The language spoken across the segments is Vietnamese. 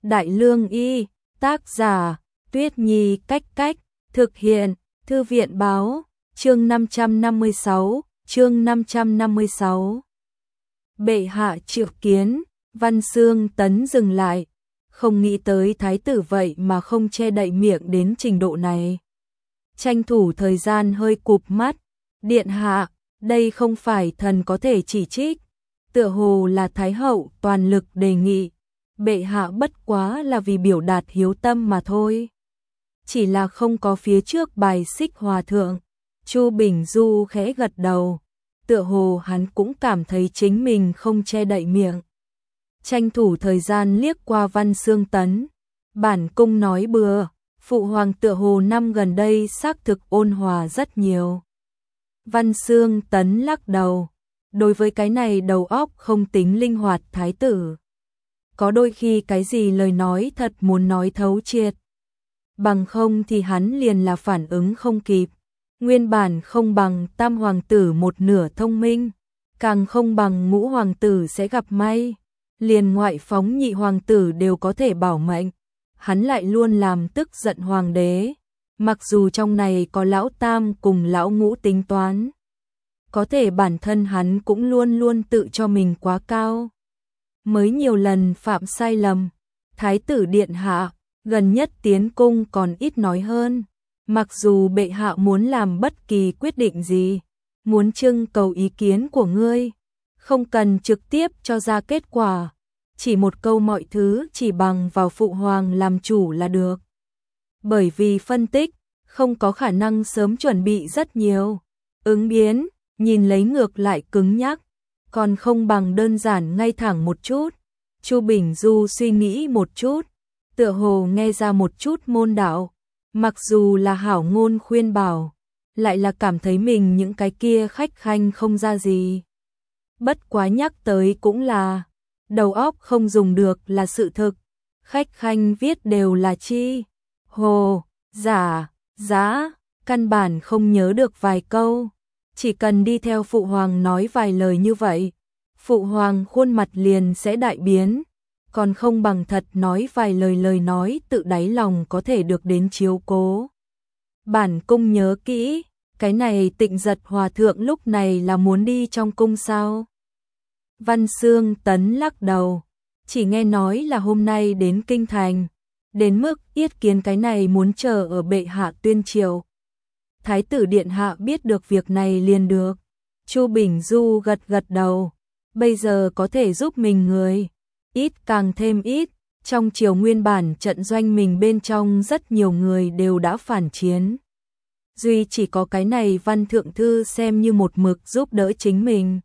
Đại Lương Y, tác giả, Tuyết Nhi Cách Cách, thực hiện, Thư viện Báo, chương 556. Bệ hạ triệu kiến, Văn Xương Tấn dừng lại, không nghĩ tới thái tử vậy mà không che đậy miệng đến trình độ này. Tranh thủ thời gian hơi cụp mắt, điện hạ, đây không phải thần có thể chỉ trích, tựa hồ là thái hậu toàn lực đề nghị, bệ hạ bất quá là vì biểu đạt hiếu tâm mà thôi. Chỉ là không có phía trước bài xích hòa thượng. Chu Bình Du khẽ gật đầu, tựa hồ hắn cũng cảm thấy chính mình không che đậy miệng. Tranh thủ thời gian liếc qua Văn Xương Tấn, bản cung nói bừa, phụ hoàng tựa hồ năm gần đây xác thực ôn hòa rất nhiều. Văn Xương Tấn lắc đầu, đối với cái này đầu óc không tính linh hoạt thái tử. Có đôi khi cái gì lời nói thật muốn nói thấu triệt. Bằng không thì hắn liền là phản ứng không kịp. Nguyên bản không bằng tam hoàng tử một nửa thông minh, càng không bằng ngũ hoàng tử sẽ gặp may. Liền ngoại phóng nhị hoàng tử đều có thể bảo mệnh. Hắn lại luôn làm tức giận hoàng đế. Mặc dù trong này có lão tam cùng lão ngũ tính toán. Có thể bản thân hắn cũng luôn luôn tự cho mình quá cao. Mới nhiều lần phạm sai lầm. Thái tử điện hạ, gần nhất tiến cung còn ít nói hơn. Mặc dù bệ hạ muốn làm bất kỳ quyết định gì, muốn trưng cầu ý kiến của ngươi, không cần trực tiếp cho ra kết quả, chỉ một câu mọi thứ chỉ bằng vào phụ hoàng làm chủ là được. Bởi vì phân tích, không có khả năng sớm chuẩn bị rất nhiều, ứng biến, nhìn lấy ngược lại cứng nhắc, còn không bằng đơn giản ngay thẳng một chút. Chu Bình Du suy nghĩ một chút, tựa hồ nghe ra một chút môn đạo. Mặc dù là hảo ngôn khuyên bảo, lại là cảm thấy mình những cái kia khách khanh không ra gì. Bất quá nhắc tới cũng là, đầu óc không dùng được là sự thực, khách khanh viết đều là chi, hồ, giả, giá, căn bản không nhớ được vài câu. Chỉ cần đi theo phụ hoàng nói vài lời như vậy, phụ hoàng khuôn mặt liền sẽ đại biến. Còn không bằng thật nói vài lời nói tự đáy lòng có thể được đến chiếu cố. Bản cung nhớ kỹ, cái này Tịnh Giật hòa thượng lúc này là muốn đi trong cung sao? Văn Xương Tấn lắc đầu, chỉ nghe nói là hôm nay đến kinh thành, đến mức yết kiến cái này muốn chờ ở bệ hạ tuyên triều. Thái tử điện hạ biết được việc này liền được. Chu Bình Du gật đầu, bây giờ có thể giúp mình người. Ít càng thêm ít, trong triều nguyên bản trận doanh mình bên trong rất nhiều người đều đã phản chiến. Duy chỉ có cái này Văn Thượng Thư xem như một mực giúp đỡ chính mình.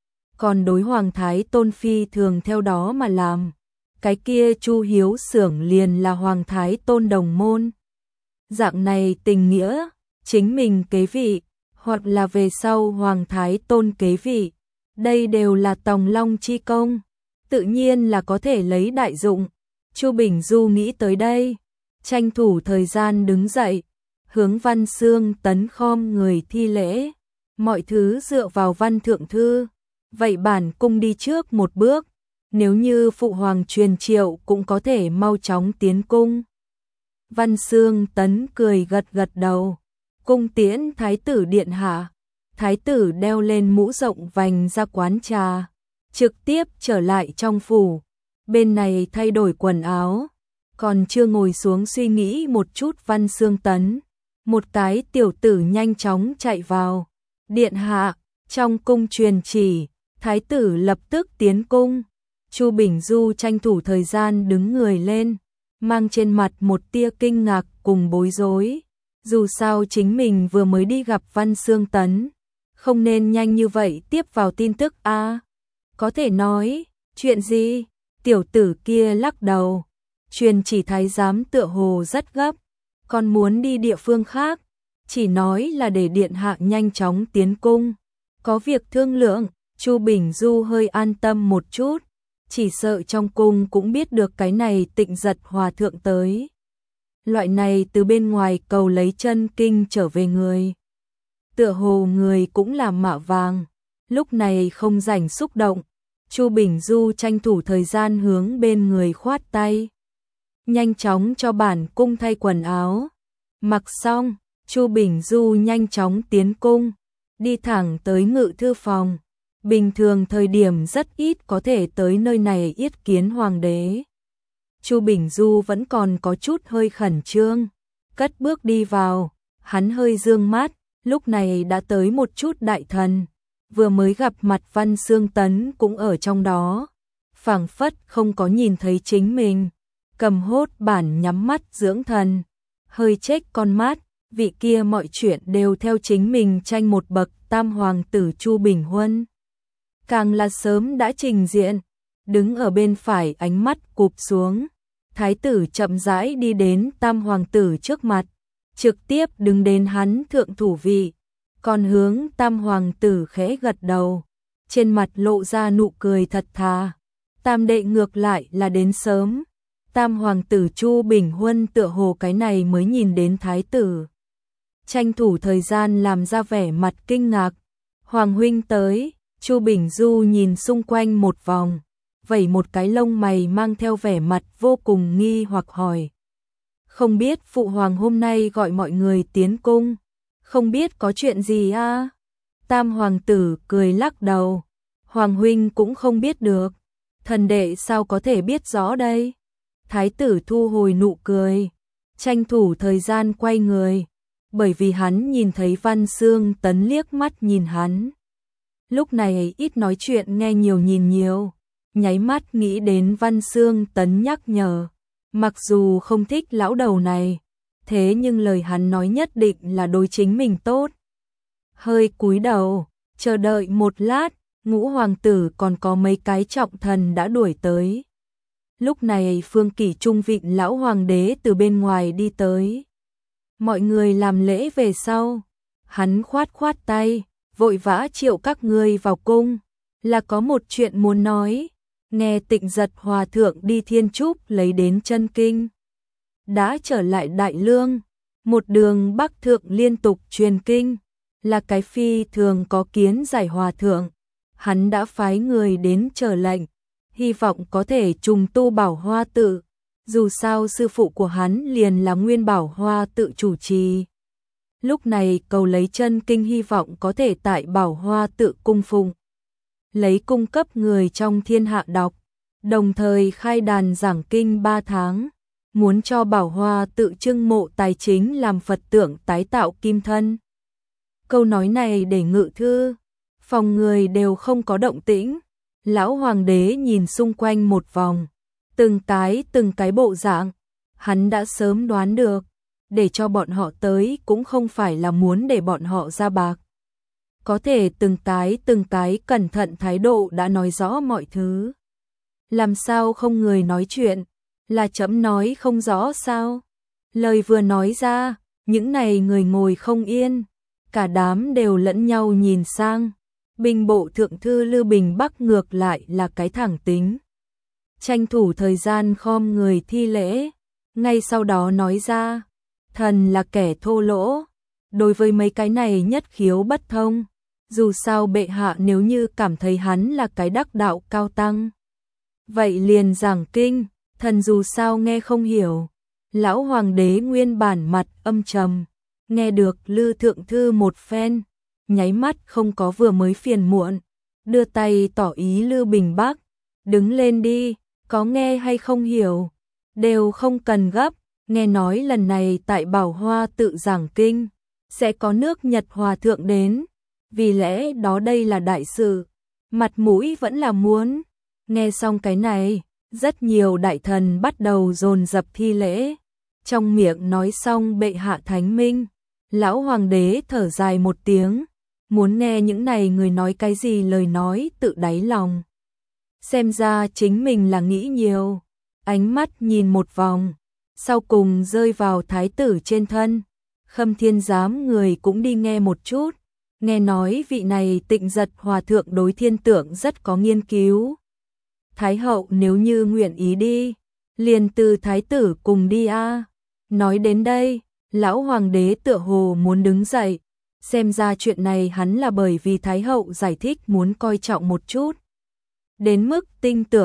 Còn đối Hoàng Thái Tôn phi thường theo đó mà làm. Cái kia Chu Hiếu Xưởng liền là Hoàng Thái Tôn đồng môn. Dạng này tình nghĩa, chính mình kế vị, hoặc là về sau Hoàng Thái Tôn kế vị, đây đều là tòng long chi công. Tự nhiên là có thể lấy đại dụng. Chu Bình Du nghĩ tới đây, tranh thủ thời gian đứng dậy, hướng Văn Xương Tấn khom người thi lễ, mọi thứ dựa vào Văn Thượng Thư, vậy bản cung đi trước một bước, nếu như phụ hoàng truyền triệu cũng có thể mau chóng tiến cung. Văn Xương Tấn cười gật đầu, cung tiễn thái tử điện hạ. Thái tử đeo lên mũ rộng vành ra quán trà, trực tiếp trở lại trong phủ, bên này thay đổi quần áo, còn chưa ngồi xuống suy nghĩ một chút Văn Xương Tấn. Một cái tiểu tử nhanh chóng chạy vào, điện hạ, trong cung truyền chỉ, thái tử lập tức tiến cung. Chu Bình Du tranh thủ thời gian đứng người lên, mang trên mặt một tia kinh ngạc cùng bối rối, dù sao chính mình vừa mới đi gặp Văn Xương Tấn, không nên nhanh như vậy tiếp vào tin tức a. Có thể nói, chuyện gì? Tiểu tử kia lắc đầu, truyền chỉ thái giám tựa hồ rất gấp, còn muốn đi địa phương khác, chỉ nói là để điện hạ nhanh chóng tiến cung, có việc thương lượng. Chu Bình Du hơi an tâm một chút, chỉ sợ trong cung cũng biết được cái này Tịnh Giật hòa thượng tới. Loại này từ bên ngoài cầu lấy chân kinh trở về người, tựa hồ người cũng là mạ vàng, lúc này không rảnh xúc động. Chu Bình Du tranh thủ thời gian hướng bên người khoát tay. nhanh chóng cho bản cung thay quần áo. Mặc xong, Chu Bình Du nhanh chóng tiến cung, đi thẳng tới ngự thư phòng. Bình thường thời điểm rất ít có thể tới nơi này yết kiến hoàng đế. Chu Bình Du vẫn còn có chút hơi khẩn trương, cất bước đi vào, hắn hơi dương mắt, lúc này đã tới một chút đại thần, vừa mới gặp mặt Văn Xương Tấn cũng ở trong đó, phảng phất không có nhìn thấy chính mình, cầm hốt bản nhắm mắt dưỡng thần, hơi chếch con mắt, vị kia mọi chuyện đều theo chính mình tranh một bậc tam hoàng tử Chu Bình Huân. Càng là sớm đã trình diện, đứng ở bên phải ánh mắt cụp xuống, thái tử chậm rãi đi đến tam hoàng tử trước mặt, trực tiếp đứng đến hắn thượng thủ vị, còn hướng tam hoàng tử khẽ gật đầu, trên mặt lộ ra nụ cười thật thà. Tam đệ ngược lại là đến sớm, tam hoàng tử Chu Bình Huân tựa hồ cái này mới nhìn đến thái tử, tranh thủ thời gian làm ra vẻ mặt kinh ngạc. Hoàng huynh tới. Chu Bình Du nhìn xung quanh một vòng, vẩy một cái lông mày mang theo vẻ mặt vô cùng nghi hoặc hỏi. Không biết phụ hoàng hôm nay gọi mọi người tiến cung, không biết có chuyện gì a? Tam hoàng tử cười lắc đầu, hoàng huynh cũng không biết được, thần đệ sao có thể biết rõ đây? Thái tử thu hồi nụ cười, tranh thủ thời gian quay người, bởi vì hắn nhìn thấy Văn Xương Tấn liếc mắt nhìn hắn. Lúc này ít nói chuyện nghe nhiều nhìn nhiều, nháy mắt nghĩ đến Văn Xương Tấn nhắc nhở, mặc dù không thích lão đầu này, thế nhưng lời hắn nói nhất định là đối chính mình tốt. Hơi cúi đầu, chờ đợi một lát, ngũ hoàng tử còn có mấy cái trọng thần đã đuổi tới. Lúc này Phương Kỷ Trung vịn lão hoàng đế từ bên ngoài đi tới. Mọi người làm lễ về sau, hắn khoát khoát tay, vội vã triệu các ngươi vào cung, là có một chuyện muốn nói. Nghe Tịnh Giật hòa thượng đi Thiên Trúc lấy đến chân kinh, đã trở lại Đại Lương, một đường bắc thượng liên tục truyền kinh, là cái phi thường có kiến giải hòa thượng, hắn đã phái người đến chờ lệnh, hy vọng có thể trùng tu Bảo Hoa tự, dù sao sư phụ của hắn liền là nguyên Bảo Hoa tự chủ trì. Lúc này cầu lấy chân kinh hy vọng có thể tại Bảo Hoa tự cung phụng, lấy cung cấp người trong thiên hạ đọc, đồng thời khai đàn giảng kinh 3 tháng, muốn cho Bảo Hoa tự trưng mộ tài chính làm Phật tượng tái tạo kim thân. Câu nói này để ngự thư, phòng người đều không có động tĩnh, lão hoàng đế nhìn xung quanh một vòng, từng cái bộ dạng, hắn đã sớm đoán được, để cho bọn họ tới cũng không phải là muốn để bọn họ ra bạc. Có thể từng cái cẩn thận thái độ đã nói rõ mọi thứ. Làm sao không người nói chuyện, là chấm nói không rõ sao? Lời vừa nói ra, những này người ngồi không yên, cả đám đều lẫn nhau nhìn sang. Binh bộ thượng thư Lưu Bình Bắc ngược lại là cái thẳng tính. Tranh thủ thời gian khom người thi lễ, ngay sau đó nói ra, thần là kẻ thô lỗ, đối với mấy cái này nhất khiếu bất thông, dù sao bệ hạ nếu như cảm thấy hắn là cái đắc đạo cao tăng, vậy liền giảng kinh, thần dù sao nghe không hiểu. Lão hoàng đế nguyên bản mặt âm trầm, nghe được Lư thượng thư một phen, nháy mắt không có vừa mới phiền muộn, đưa tay tỏ ý Lưu Bình Bắc, đứng lên đi, có nghe hay không hiểu, đều không cần gấp, nghe nói lần này tại Bảo Hoa tự giảng kinh, sẽ có nước Nhật hòa thượng đến, vì lẽ đó đây là đại sự, mặt mũi vẫn là muốn. Nghe xong cái này, rất nhiều đại thần bắt đầu dồn dập thi lễ, trong miệng nói xong bệ hạ thánh minh, lão hoàng đế thở dài một tiếng, muốn nghe những này người nói cái gì lời nói tự đáy lòng. Xem ra chính mình là nghĩ nhiều, ánh mắt nhìn một vòng, sau cùng rơi vào thái tử trên thân. Khâm Thiên Giám người cũng đi nghe một chút, nghe nói vị này Tịnh Giật hòa thượng đối thiên tượng rất có nghiên cứu. Thái hậu nếu như nguyện ý đi, liền từ thái tử cùng đi a. Nói đến đây, lão hoàng đế tựa hồ muốn đứng dậy, xem ra chuyện này hắn là bởi vì thái hậu giải thích muốn coi trọng một chút. Đến mức tinh tưởng,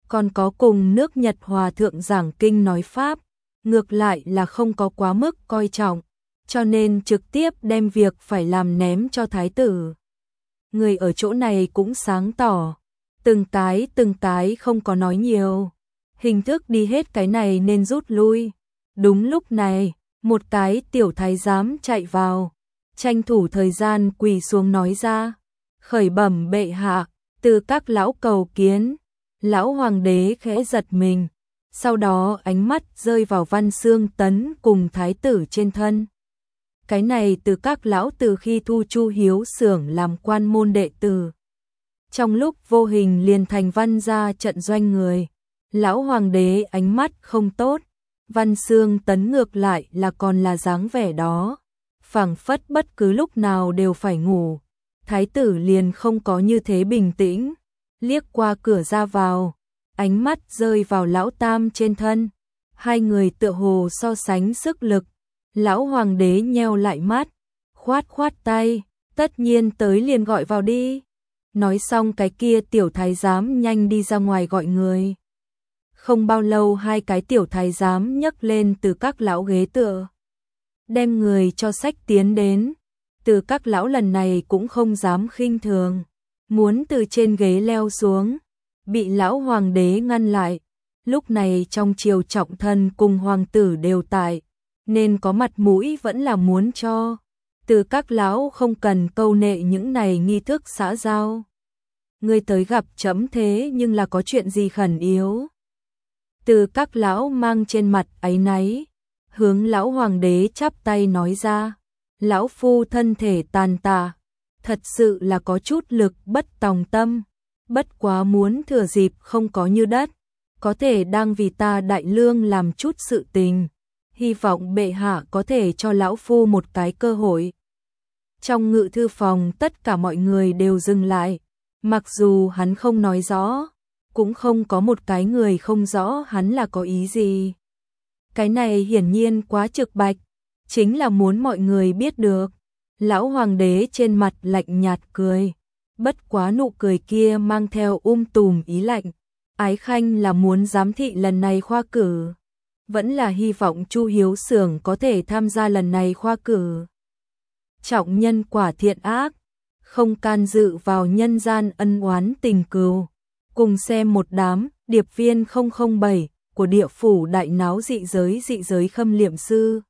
còn có cùng nước Nhật hòa thượng giảng kinh nói pháp, ngược lại là không có quá mức coi trọng, cho nên trực tiếp đem việc phải làm ném cho thái tử. Người ở chỗ này cũng sáng tỏ, từng cái không có nói nhiều, hình thức đi hết cái này nên rút lui. Đúng lúc này, một cái tiểu thái giám chạy vào, tranh thủ thời gian quỳ xuống nói ra, khởi bẩm bệ hạ, từ các lão cầu kiến. Lão hoàng đế khẽ giật mình, sau đó ánh mắt rơi vào Văn Xương Tấn cùng thái tử trên thân. Cái này từ các lão từ khi thu Chu Hiếu Xưởng làm quan môn đệ tử, trong lúc vô hình liền thành Văn gia trận doanh người. Lão hoàng đế ánh mắt không tốt, Văn Xương Tấn ngược lại là còn là dáng vẻ đó, phảng phất bất cứ lúc nào đều phải ngủ. Thái tử liền không có như thế bình tĩnh, liếc qua cửa ra vào, ánh mắt rơi vào lão tam trên thân. Hai người tựa hồ so sánh sức lực. Lão hoàng đế nheo lại mắt, khoát khoát tay, tất nhiên tới liền gọi vào đi. Nói xong cái kia tiểu thái giám nhanh đi ra ngoài gọi người. Không bao lâu hai cái tiểu thái giám nhấc lên từ các lão ghế tựa, đem người cho sách tiến đến. Từ các lão lần này cũng không dám khinh thường, muốn từ trên ghế leo xuống, bị lão hoàng đế ngăn lại. Lúc này trong triều trọng thân cùng hoàng tử đều tại, nên có mặt mũi vẫn là muốn cho. Từ các lão không cần câu nệ những này nghi thức xã giao. Ngươi tới gặp trẫm thế nhưng là có chuyện gì khẩn yếu? Từ các lão mang trên mặt áy náy, hướng lão hoàng đế chắp tay nói ra, lão phu thân thể tàn tạ, thật sự là có chút lực bất tòng tâm, bất quá muốn thừa dịp không có như đất, có thể đang vì ta đại lương làm chút sự tình, hy vọng bệ hạ có thể cho lão phu một cái cơ hội. Trong ngự thư phòng tất cả mọi người đều dừng lại, mặc dù hắn không nói rõ, cũng không có một cái người không rõ hắn là có ý gì. Cái này hiển nhiên quá trực bạch, chính là muốn mọi người biết được. Lão hoàng đế trên mặt lạnh nhạt cười, bất quá nụ cười kia mang theo tùm ý lạnh. Ái khanh là muốn giám thị lần này khoa cử, vẫn là hy vọng Chu Hiếu Xưởng có thể tham gia lần này khoa cử. Trọng nhân quả thiện ác, không can dự vào nhân gian ân oán tình cừu. Cùng xem một đám điệp viên 007 của địa phủ đại náo dị giới khâm liệm sư.